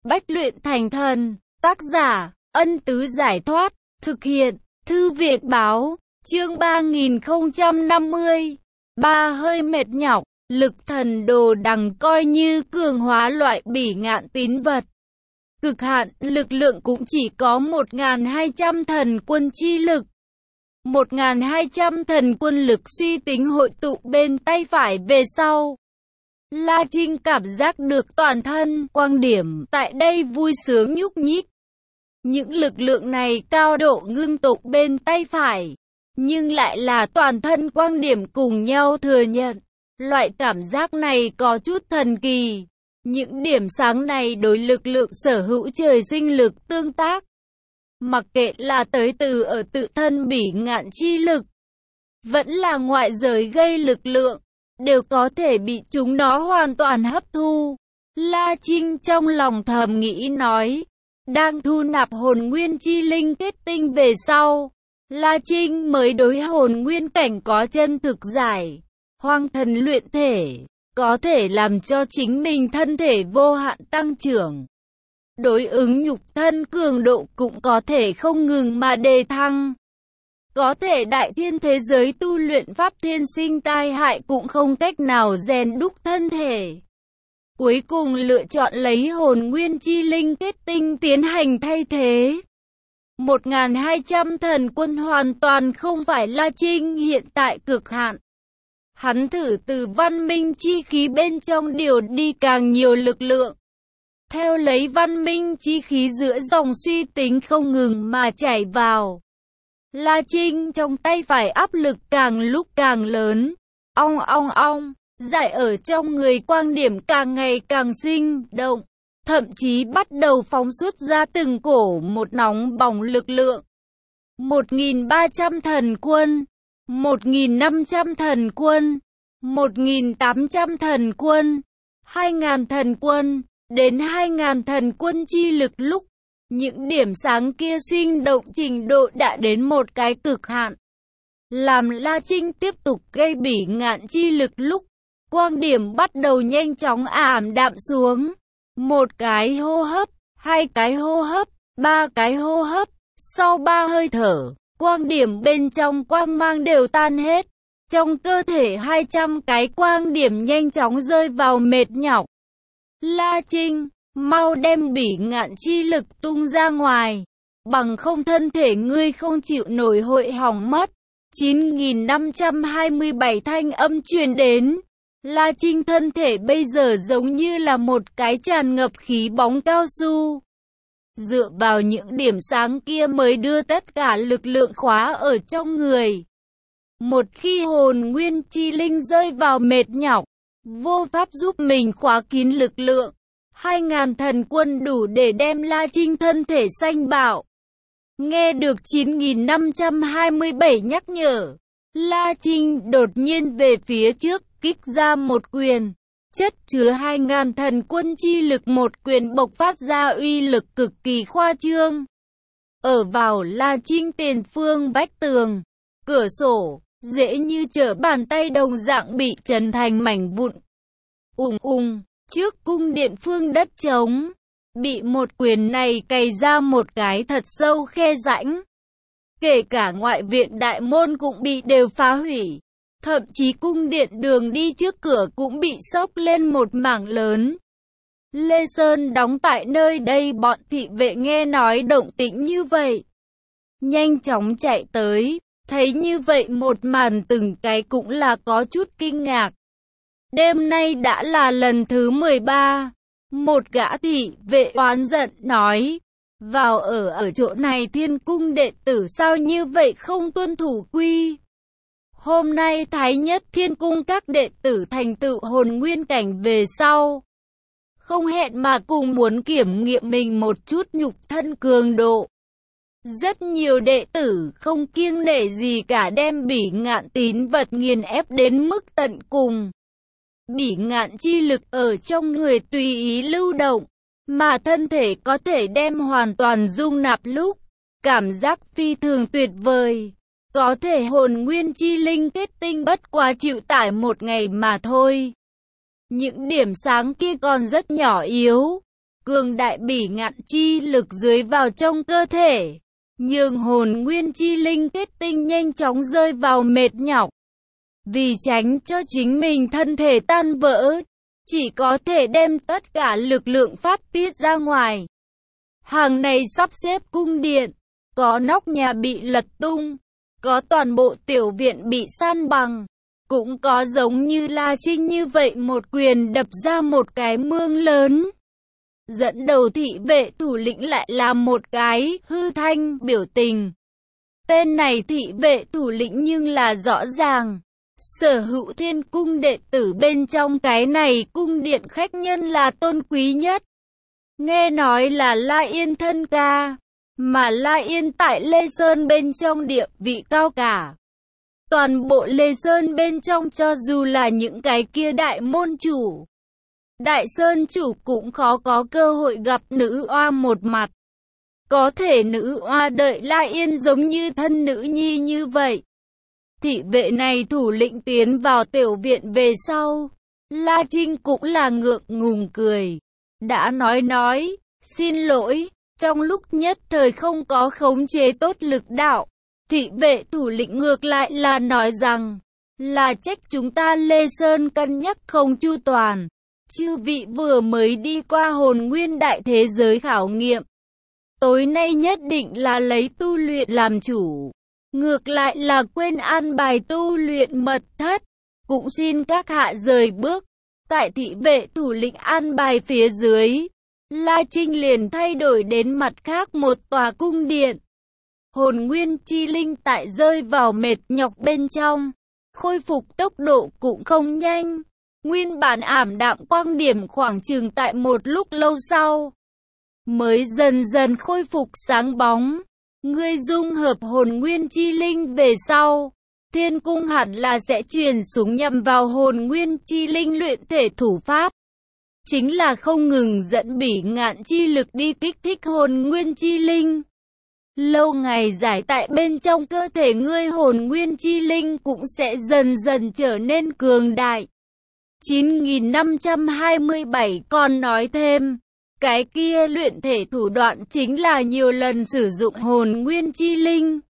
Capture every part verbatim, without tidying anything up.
Bách luyện thành thần. Tác giả, Ân Tứ Giải Thoát. Thực hiện, Thư Viện Báo. Chương ba nghìn không trăm năm mươi. Ba hơi mệt nhọc. Lực thần đồ đằng coi như cường hóa loại bỉ ngạn tín vật. Cực hạn, lực lượng cũng chỉ có một nghìn hai trăm thần quân chi lực. một nghìn hai trăm thần quân lực suy tính hội tụ bên tay phải về sau. La Trinh cảm giác được toàn thân, quang điểm, tại đây vui sướng nhúc nhích. Những lực lượng này cao độ ngưng tụ bên tay phải, nhưng lại là toàn thân quang điểm cùng nhau thừa nhận. Loại cảm giác này có chút thần kỳ. Những điểm sáng này đối lực lượng sở hữu trời sinh lực tương tác. Mặc kệ là tới từ ở tự thân bỉ ngạn chi lực, vẫn là ngoại giới gây lực lượng, đều có thể bị chúng nó hoàn toàn hấp thu. La Trinh trong lòng thầm nghĩ nói, đang thu nạp hồn nguyên chi linh kết tinh về sau, La Trinh mới đối hồn nguyên cảnh có chân thực giải. Hoang thần luyện thể, có thể làm cho chính mình thân thể vô hạn tăng trưởng. Đối ứng nhục thân cường độ cũng có thể không ngừng mà đề thăng. Có thể đại thiên thế giới tu luyện pháp thiên sinh tai hại cũng không cách nào rèn đúc thân thể. Cuối cùng lựa chọn lấy hồn nguyên chi linh kết tinh tiến hành thay thế. một nghìn hai trăm thần quân hoàn toàn không phải La Trinh hiện tại cực hạn. Hắn thử từ văn minh chi khí bên trong điều đi càng nhiều lực lượng. Theo lấy văn minh chi khí giữa dòng suy tính không ngừng mà chảy vào. La Trinh trong tay phải áp lực càng lúc càng lớn. Ong ong ong, giải ở trong người quang điểm càng ngày càng sinh động. Thậm chí bắt đầu phóng xuất ra từng cổ một nóng bỏng lực lượng. một nghìn ba trăm thần quân. một nghìn năm trăm thần quân, một nghìn tám trăm thần quân, hai nghìn thần quân, đến hai nghìn thần quân chi lực lúc, những điểm sáng kia sinh động trình độ đã đến một cái cực hạn. Làm La Trinh tiếp tục gây bỉ ngạn chi lực lúc, quang điểm bắt đầu nhanh chóng ảm đạm xuống. Một cái hô hấp, hai cái hô hấp, ba cái hô hấp, sau ba hơi thở, quang điểm bên trong quang mang đều tan hết. Trong cơ thể hai trăm cái quang điểm nhanh chóng rơi vào mệt nhọc. La Trinh, mau đem bỉ ngạn chi lực tung ra ngoài. Bằng không thân thể ngươi không chịu nổi hội hỏng mất. chín nghìn năm trăm hai mươi bảy thanh âm truyền đến. La Trinh thân thể bây giờ giống như là một cái tràn ngập khí bóng cao su. Dựa vào những điểm sáng kia mới đưa tất cả lực lượng khóa ở trong người. Một khi hồn nguyên chi linh rơi vào mệt nhọc, vô pháp giúp mình khóa kín lực lượng. Hai ngàn thần quân đủ để đem La Trinh thân thể xanh bạo. Nghe được chín nghìn năm trăm hai mươi bảy nhắc nhở, La Trinh đột nhiên về phía trước, kích ra một quyền. Chất chứa hai ngàn thần quân chi lực một quyền bộc phát ra uy lực cực kỳ khoa trương. Ở vào La Trinh tiền phương vách tường, cửa sổ, dễ như trở bàn tay đồng dạng bị chấn thành mảnh vụn. Ùng ùng, trước cung điện phương đất trống, bị một quyền này cày ra một cái thật sâu khe rãnh. Kể cả ngoại viện đại môn cũng bị đều phá hủy. Thậm chí cung điện đường đi trước cửa cũng bị xốc lên một mảng lớn. Lê Sơn đóng tại nơi đây, bọn thị vệ nghe nói động tĩnh như vậy, nhanh chóng chạy tới, thấy như vậy một màn từng cái cũng là có chút kinh ngạc. Đêm nay đã là lần thứ mười ba, một gã thị vệ oán giận nói, vào ở ở chỗ này thiên cung đệ tử sao như vậy không tuân thủ quy. Hôm nay Thái Nhất Thiên Cung các đệ tử thành tựu hồn nguyên cảnh về sau, không hẹn mà cùng muốn kiểm nghiệm mình một chút nhục thân cường độ. Rất nhiều đệ tử không kiêng nể gì cả đem bỉ ngạn tín vật nghiền ép đến mức tận cùng. Bỉ ngạn chi lực ở trong người tùy ý lưu động, mà thân thể có thể đem hoàn toàn dung nạp lúc, cảm giác phi thường tuyệt vời. Có thể hồn nguyên chi linh kết tinh bất quá chịu tải một ngày mà thôi. Những điểm sáng kia còn rất nhỏ yếu, cường đại bỉ ngạn chi lực dưới vào trong cơ thể, nhường hồn nguyên chi linh kết tinh nhanh chóng rơi vào mệt nhọc. Vì tránh cho chính mình thân thể tan vỡ, chỉ có thể đem tất cả lực lượng phát tiết ra ngoài. Hàng này sắp xếp cung điện, có nóc nhà bị lật tung, có toàn bộ tiểu viện bị san bằng, cũng có giống như La Trinh như vậy một quyền đập ra một cái mương lớn. Dẫn đầu thị vệ thủ lĩnh lại là một cái hư thanh biểu tình. Tên này thị vệ thủ lĩnh nhưng là rõ ràng. Sở Hữu Thiên cung đệ tử bên trong cái này cung điện khách nhân là tôn quý nhất. Nghe nói là La Yên thân ca, mà La Yên tại Lê Sơn bên trong địa vị cao cả. Toàn bộ Lê Sơn bên trong cho dù là những cái kia đại môn chủ, đại sơn chủ cũng khó có cơ hội gặp nữ oa một mặt. Có thể nữ oa đợi La Yên giống như thân nữ nhi như vậy. Thị vệ này thủ lĩnh tiến vào tiểu viện về sau, La Trinh cũng là ngượng ngùng cười. Đã nói nói, xin lỗi, trong lúc nhất thời không có khống chế tốt lực đạo. Thị vệ thủ lĩnh ngược lại là nói rằng, là trách chúng ta Lê Sơn cân nhắc không chu toàn. Chư vị vừa mới đi qua hồn nguyên đại thế giới khảo nghiệm. Tối nay nhất định là lấy tu luyện làm chủ. Ngược lại là quên an bài tu luyện mật thất. Cũng xin các hạ rời bước. Tại thị vệ thủ lĩnh an bài phía dưới, La Trinh liền thay đổi đến mặt khác một tòa cung điện. Hồn nguyên chi linh tại rơi vào mệt nhọc bên trong, khôi phục tốc độ cũng không nhanh. Nguyên bản ảm đạm quang điểm khoảng chừng tại một lúc lâu sau, mới dần dần khôi phục sáng bóng. Ngươi dung hợp hồn nguyên chi linh về sau, thiên cung hẳn là sẽ truyền xuống nhằm vào hồn nguyên chi linh luyện thể thủ pháp. Chính là không ngừng dẫn bỉ ngạn chi lực đi kích thích hồn nguyên chi linh. Lâu ngày giải tại bên trong cơ thể ngươi, hồn nguyên chi linh cũng sẽ dần dần trở nên cường đại. chín nghìn năm trăm hai mươi bảy còn nói thêm, cái kia luyện thể thủ đoạn chính là nhiều lần sử dụng hồn nguyên chi linh.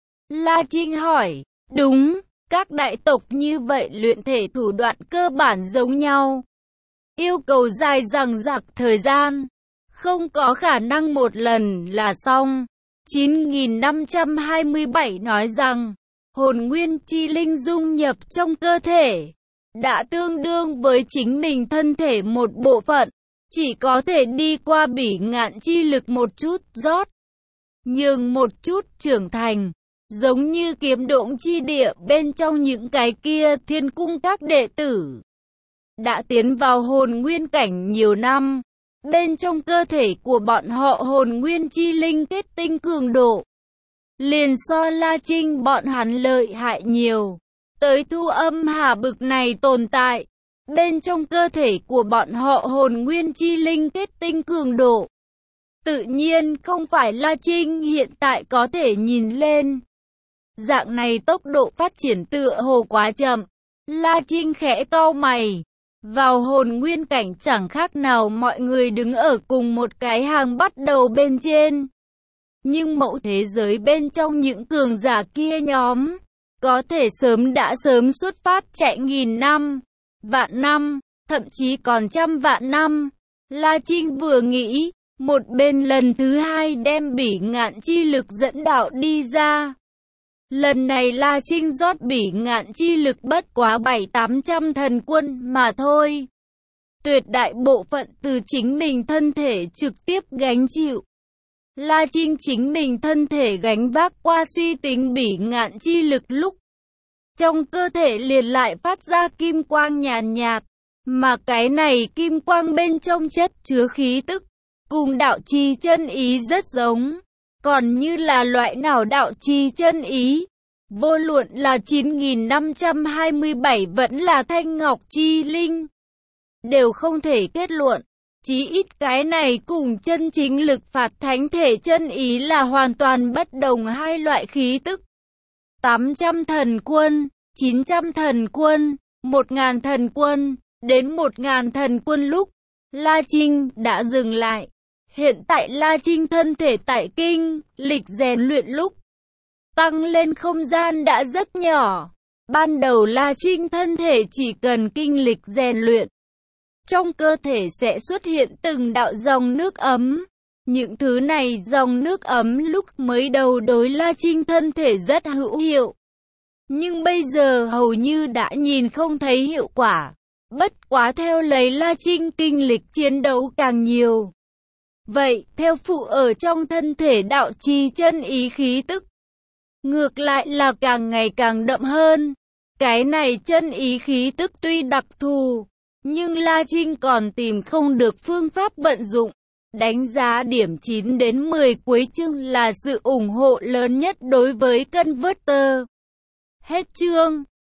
La Trinh hỏi, đúng, các đại tộc như vậy luyện thể thủ đoạn cơ bản giống nhau. Yêu cầu dài dằng dặc thời gian, không có khả năng một lần là xong. chín nghìn năm trăm hai mươi bảy nói rằng, hồn nguyên chi linh dung nhập trong cơ thể, đã tương đương với chính mình thân thể một bộ phận, chỉ có thể đi qua bỉ ngạn chi lực một chút rót, nhưng một chút trưởng thành, giống như kiếm độn chi địa bên trong những cái kia thiên cung các đệ tử. Đã tiến vào hồn nguyên cảnh nhiều năm, bên trong cơ thể của bọn họ hồn nguyên chi linh kết tinh cường độ, liền so La Trinh bọn hắn lợi hại nhiều. Tới Thu Âm Hà bực này tồn tại, bên trong cơ thể của bọn họ hồn nguyên chi linh kết tinh cường độ, tự nhiên không phải La Trinh hiện tại có thể nhìn lên. Dạng này tốc độ phát triển tựa hồ quá chậm. La Trinh khẽ cau mày. Vào hồn nguyên cảnh chẳng khác nào mọi người đứng ở cùng một cái hàng bắt đầu bên trên. Nhưng mẫu thế giới bên trong những cường giả kia nhóm, có thể sớm đã sớm xuất phát chạy nghìn năm, vạn năm, thậm chí còn trăm vạn năm. La Trinh vừa nghĩ, một bên lần thứ hai đem bỉ ngạn chi lực dẫn đạo đi ra. Lần này La Trinh rót bỉ ngạn chi lực bất quá bảy tám trăm thần quân mà thôi. Tuyệt đại bộ phận từ chính mình thân thể trực tiếp gánh chịu. La Trinh chính mình thân thể gánh vác qua suy tính bỉ ngạn chi lực lúc, trong cơ thể liền lại phát ra kim quang nhàn nhạt, mà cái này kim quang bên trong chất chứa khí tức, cùng đạo chi chân ý rất giống. Còn như là loại nào đạo chi chân ý, vô luận là chín nghìn năm trăm hai mươi bảy vẫn là thanh ngọc chi linh, đều không thể kết luận. Chí ít cái này cùng chân chính lực phạt thánh thể chân ý là hoàn toàn bất đồng hai loại khí tức. tám trăm thần quân, chín trăm thần quân, một nghìn thần quân, đến một nghìn thần quân lúc, La Trinh đã dừng lại. Hiện tại La Trinh thân thể tại kinh, lịch rèn luyện lúc tăng lên không gian đã rất nhỏ. Ban đầu La Trinh thân thể chỉ cần kinh lịch rèn luyện, trong cơ thể sẽ xuất hiện từng đạo dòng nước ấm. Những thứ này dòng nước ấm lúc mới đầu đối La Trinh thân thể rất hữu hiệu. Nhưng bây giờ hầu như đã nhìn không thấy hiệu quả. Bất quá theo lấy La Trinh kinh lịch chiến đấu càng nhiều. Vậy, theo phụ ở trong thân thể đạo trì chân ý khí tức, ngược lại là càng ngày càng đậm hơn. Cái này chân ý khí tức tuy đặc thù, nhưng La Trinh còn tìm không được phương pháp vận dụng. Đánh giá điểm chín đến mười cuối chương là sự ủng hộ lớn nhất đối với Converter. Hết chương.